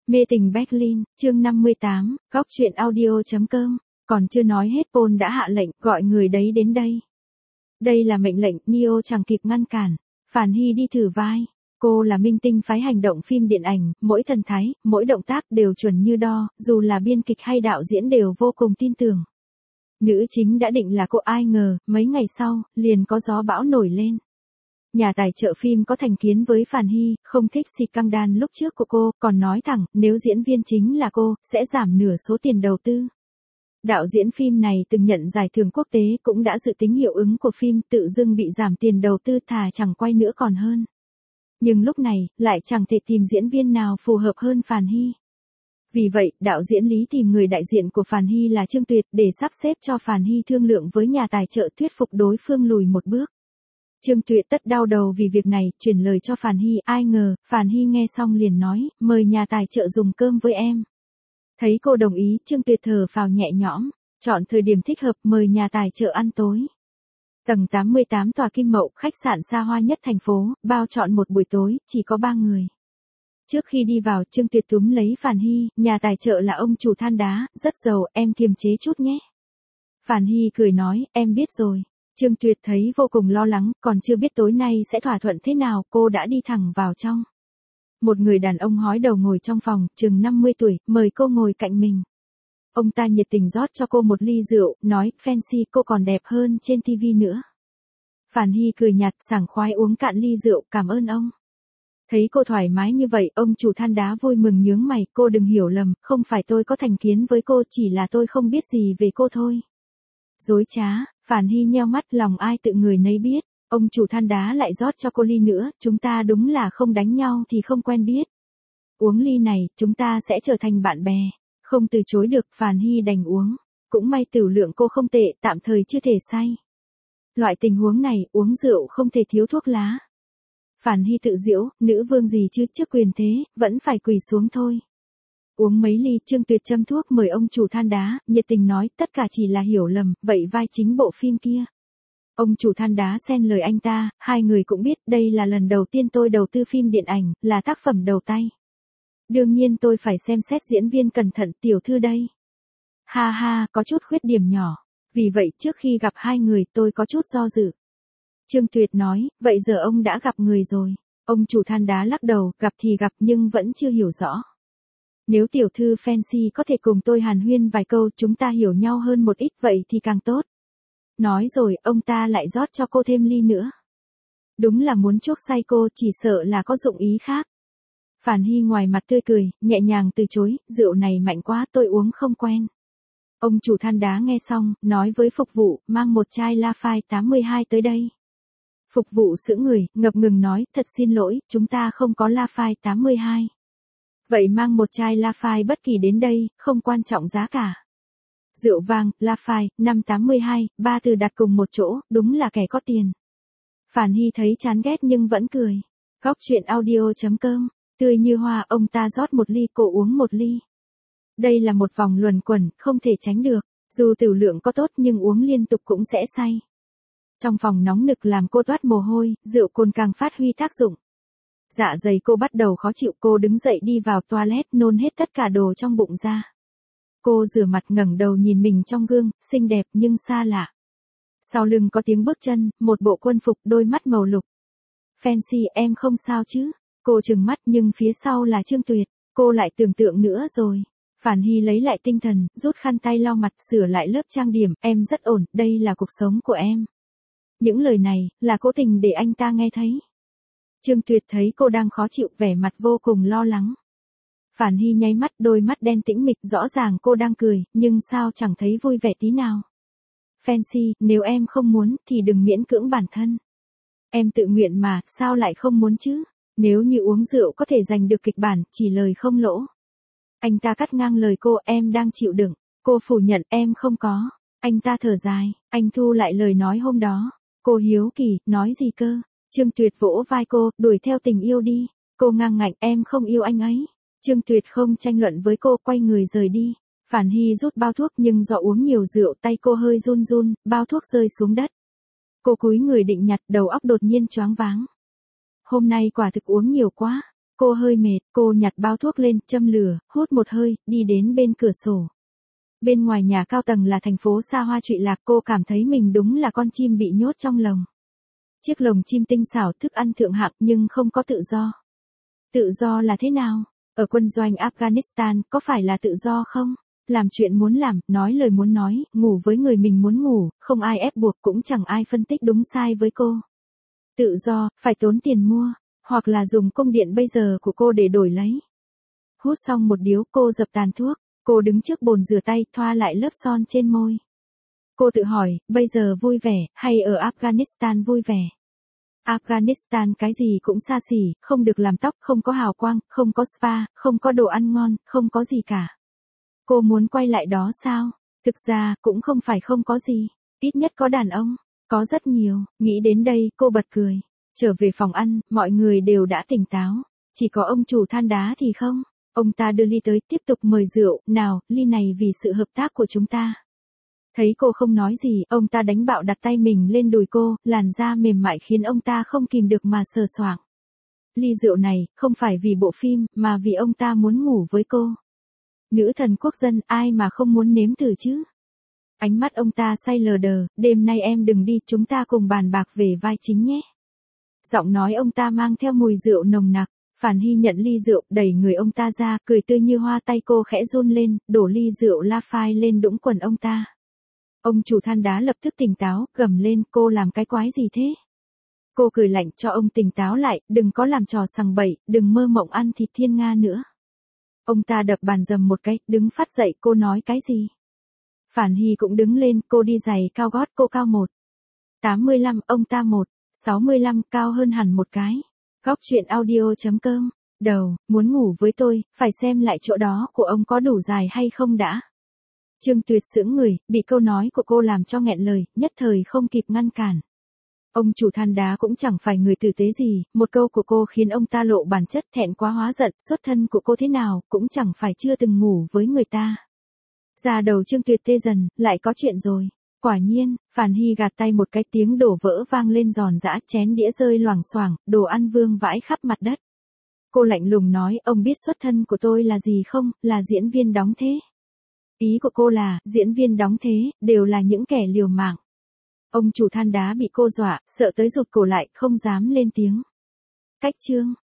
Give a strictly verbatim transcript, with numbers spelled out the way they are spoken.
Mê tình Berlin, chương năm mươi tám, góc chuyện audio.com, còn chưa nói hết Paul đã hạ lệnh, gọi người đấy đến đây. Đây là mệnh lệnh, Neo chẳng kịp ngăn cản. Phàn Hy đi thử vai. Cô là minh tinh phái hành động phim điện ảnh, mỗi thần thái, mỗi động tác đều chuẩn như đo, dù là biên kịch hay đạo diễn đều vô cùng tin tưởng. Nữ chính đã định là cô, ai ngờ, mấy ngày sau, liền có gió bão nổi lên. Nhà tài trợ phim có thành kiến với Phàn Hy, không thích scandal lúc trước của cô, còn nói thẳng, nếu diễn viên chính là cô, sẽ giảm nửa số tiền đầu tư. Đạo diễn phim này từng nhận giải thưởng quốc tế cũng đã dự tính hiệu ứng của phim, tự dưng bị giảm tiền đầu tư, thà chẳng quay nữa còn hơn. Nhưng lúc này, lại chẳng thể tìm diễn viên nào phù hợp hơn Phàn Hy. Vì vậy, đạo diễn Lý tìm người đại diện của Phàn Hy là Trương Tuyệt để sắp xếp cho Phàn Hy thương lượng với nhà tài trợ, thuyết phục đối phương lùi một bước. Trương Tuyệt tất đau đầu vì việc này, chuyển lời cho Phàn Hy, ai ngờ, Phàn Hy nghe xong liền nói, mời nhà tài trợ dùng cơm với em. Thấy cô đồng ý, Trương Tuyệt thở phào nhẹ nhõm, chọn thời điểm thích hợp mời nhà tài trợ ăn tối. Tầng tám mươi tám tòa Kim Mậu, khách sạn xa hoa nhất thành phố, bao trọn một buổi tối, chỉ có ba người. Trước khi đi vào, Trương Tuyệt túm lấy Phàn Hy, nhà tài trợ là ông chủ than đá, rất giàu, em kiềm chế chút nhé. Phàn Hy cười nói, em biết rồi. Trương Tuyệt thấy vô cùng lo lắng, còn chưa biết tối nay sẽ thỏa thuận thế nào, cô đã đi thẳng vào trong. Một người đàn ông hói đầu ngồi trong phòng, chừng năm mươi tuổi, mời cô ngồi cạnh mình. Ông ta nhiệt tình rót cho cô một ly rượu, nói, Fancy, cô còn đẹp hơn trên ti vi nữa. Phàn Hy cười nhạt, sảng khoái uống cạn ly rượu, cảm ơn ông. Thấy cô thoải mái như vậy, ông chủ than đá vui mừng nhướng mày, cô đừng hiểu lầm, không phải tôi có thành kiến với cô, chỉ là tôi không biết gì về cô thôi. Dối trá, Phàn Hy nheo mắt, lòng ai tự người nấy biết. Ông chủ than đá lại rót cho cô ly nữa, chúng ta đúng là không đánh nhau thì không quen biết. Uống ly này, chúng ta sẽ trở thành bạn bè. Không từ chối được, Phàn Hy đành uống. Cũng may tửu lượng cô không tệ, tạm thời chưa thể say. Loại tình huống này, uống rượu không thể thiếu thuốc lá. Phàn Hy tự giễu, nữ vương gì chứ, trước quyền thế, vẫn phải quỳ xuống thôi. Uống mấy ly, Trương Tuyệt châm thuốc mời ông chủ than đá, nhiệt tình nói, tất cả chỉ là hiểu lầm, vậy vai chính bộ phim kia. Ông chủ than đá xen lời anh ta, hai người cũng biết, đây là lần đầu tiên tôi đầu tư phim điện ảnh, là tác phẩm đầu tay. Đương nhiên tôi phải xem xét diễn viên cẩn thận, tiểu thư đây. Ha ha, có chút khuyết điểm nhỏ. Vì vậy, trước khi gặp hai người, tôi có chút do dự. Trương Tuyệt nói, vậy giờ ông đã gặp người rồi. Ông chủ than đá lắc đầu, gặp thì gặp nhưng vẫn chưa hiểu rõ. Nếu tiểu thư Fancy có thể cùng tôi hàn huyên vài câu, chúng ta hiểu nhau hơn một ít, vậy thì càng tốt. Nói rồi, ông ta lại rót cho cô thêm ly nữa. Đúng là muốn chuốc say cô, chỉ sợ là có dụng ý khác. Phàn Hy ngoài mặt tươi cười, nhẹ nhàng từ chối, rượu này mạnh quá, tôi uống không quen. Ông chủ than đá nghe xong, nói với phục vụ, mang một chai Lafite tám mươi hai tới đây. Phục vụ sững người, ngập ngừng nói, thật xin lỗi, chúng ta không có Lafite tám mươi hai. Vậy mang một chai Lafite bất kỳ đến đây, không quan trọng giá cả. Rượu vang, Lafite, năm tám mươi hai, ba từ đặt cùng một chỗ, đúng là kẻ có tiền. Phàn Hy thấy chán ghét nhưng vẫn cười. Góc chuyện audio.com, tươi như hoa, ông ta rót một ly, cô uống một ly. Đây là một vòng luẩn quẩn, không thể tránh được. Dù tửu lượng có tốt nhưng uống liên tục cũng sẽ say. Trong phòng nóng nực làm cô toát mồ hôi, rượu cồn càng phát huy tác dụng. Dạ dày cô bắt đầu khó chịu, cô đứng dậy đi vào toilet, nôn hết tất cả đồ trong bụng ra. Cô rửa mặt, ngẩng đầu nhìn mình trong gương, xinh đẹp nhưng xa lạ. Sau lưng có tiếng bước chân, một bộ quân phục, đôi mắt màu lục. Fancy, em không sao chứ? Cô trừng mắt nhưng phía sau là Trương Tuyệt, cô lại tưởng tượng nữa rồi. Phàn Hy lấy lại tinh thần, rút khăn tay lau mặt, sửa lại lớp trang điểm, em rất ổn, đây là cuộc sống của em. Những lời này, là cố tình để anh ta nghe thấy. Trương Tuyệt thấy cô đang khó chịu, vẻ mặt vô cùng lo lắng. Phàn Hy nháy mắt, đôi mắt đen tĩnh mịch, rõ ràng cô đang cười, nhưng sao chẳng thấy vui vẻ tí nào. Fancy, nếu em không muốn, thì đừng miễn cưỡng bản thân. Em tự nguyện mà, sao lại không muốn chứ? Nếu như uống rượu có thể giành được kịch bản, chỉ lời không lỗ. Anh ta cắt ngang lời cô, em đang chịu đựng. Cô phủ nhận, em không có. Anh ta thở dài, anh thu lại lời nói hôm đó. Cô hiếu kỳ, nói gì cơ? Trương Tuyệt vỗ vai cô, đuổi theo tình yêu đi. Cô ngang ngạnh, em không yêu anh ấy. Trương Tuyệt không tranh luận với cô, quay người rời đi. Phàn Hy rút bao thuốc nhưng do uống nhiều rượu, tay cô hơi run run, bao thuốc rơi xuống đất. Cô cúi người định nhặt, đầu óc đột nhiên choáng váng. Hôm nay quả thực uống nhiều quá. Cô hơi mệt, cô nhặt bao thuốc lên, châm lửa, hút một hơi, đi đến bên cửa sổ. Bên ngoài nhà cao tầng là thành phố xa hoa trụy lạc, cô cảm thấy mình đúng là con chim bị nhốt trong lồng. Chiếc lồng chim tinh xảo, thức ăn thượng hạng nhưng không có tự do. Tự do là thế nào? Ở quân doanh Afghanistan, có phải là tự do không? Làm chuyện muốn làm, nói lời muốn nói, ngủ với người mình muốn ngủ, không ai ép buộc cũng chẳng ai phân tích đúng sai với cô. Tự do, phải tốn tiền mua, hoặc là dùng cung điện bây giờ của cô để đổi lấy. Hút xong một điếu, cô dập tàn thuốc, cô đứng trước bồn rửa tay, thoa lại lớp son trên môi. Cô tự hỏi, bây giờ vui vẻ, hay ở Afghanistan vui vẻ? Afghanistan cái gì cũng xa xỉ, không được làm tóc, không có hào quang, không có spa, không có đồ ăn ngon, không có gì cả. Cô muốn quay lại đó sao? Thực ra, cũng không phải không có gì. Ít nhất có đàn ông, có rất nhiều. Nghĩ đến đây, cô bật cười. Trở về phòng ăn, mọi người đều đã tỉnh táo. Chỉ có ông chủ than đá thì không. Ông ta đưa ly tới, tiếp tục mời rượu. Nào, ly này vì sự hợp tác của chúng ta. Thấy cô không nói gì, ông ta đánh bạo đặt tay mình lên đùi cô, làn da mềm mại khiến ông ta không kìm được mà sờ soạng. Ly rượu này, không phải vì bộ phim, mà vì ông ta muốn ngủ với cô. Nữ thần quốc dân, ai mà không muốn nếm thử chứ? Ánh mắt ông ta say lờ đờ, đêm nay em đừng đi, chúng ta cùng bàn bạc về vai chính nhé. Giọng nói ông ta mang theo mùi rượu nồng nặc. Phản Hy nhận ly rượu, đẩy người ông ta ra, cười tươi như hoa, tay cô khẽ run lên, đổ ly rượu La Phai lên đũng quần ông ta. Ông chủ than đá lập tức tỉnh táo, gầm lên, cô làm cái quái gì thế? Cô cười lạnh cho ông tỉnh táo lại, đừng có làm trò sằng bậy, đừng mơ mộng ăn thịt thiên nga nữa. Ông ta đập bàn dầm một cái, đứng phát dậy, cô nói cái gì? Phản Hy cũng đứng lên, cô đi giày cao gót, cô cao một tám mươi lăm, ông ta một sáu mươi lăm, cao hơn hẳn một cái. Góc truyện audio chấm com. Đầu, muốn ngủ với tôi, phải xem lại chỗ đó của ông có đủ dài hay không đã. Trương Tuyệt sững người, bị câu nói của cô làm cho nghẹn lời, nhất thời không kịp ngăn cản. Ông chủ than đá cũng chẳng phải người tử tế gì, một câu của cô khiến ông ta lộ bản chất, thẹn quá hóa giận, xuất thân của cô thế nào, cũng chẳng phải chưa từng ngủ với người ta. Da đầu Trương Tuyệt tê dần, lại có chuyện rồi. Quả nhiên, Phản Hy gạt tay một cái, tiếng đổ vỡ vang lên giòn giã, chén đĩa rơi loảng xoảng, đồ ăn vương vãi khắp mặt đất. Cô lạnh lùng nói, ông biết xuất thân của tôi là gì không, là diễn viên đóng thế. Ý của cô là, diễn viên đóng thế, đều là những kẻ liều mạng. Ông chủ than đá bị cô dọa, sợ tới rụt cổ lại, không dám lên tiếng. Cách chương.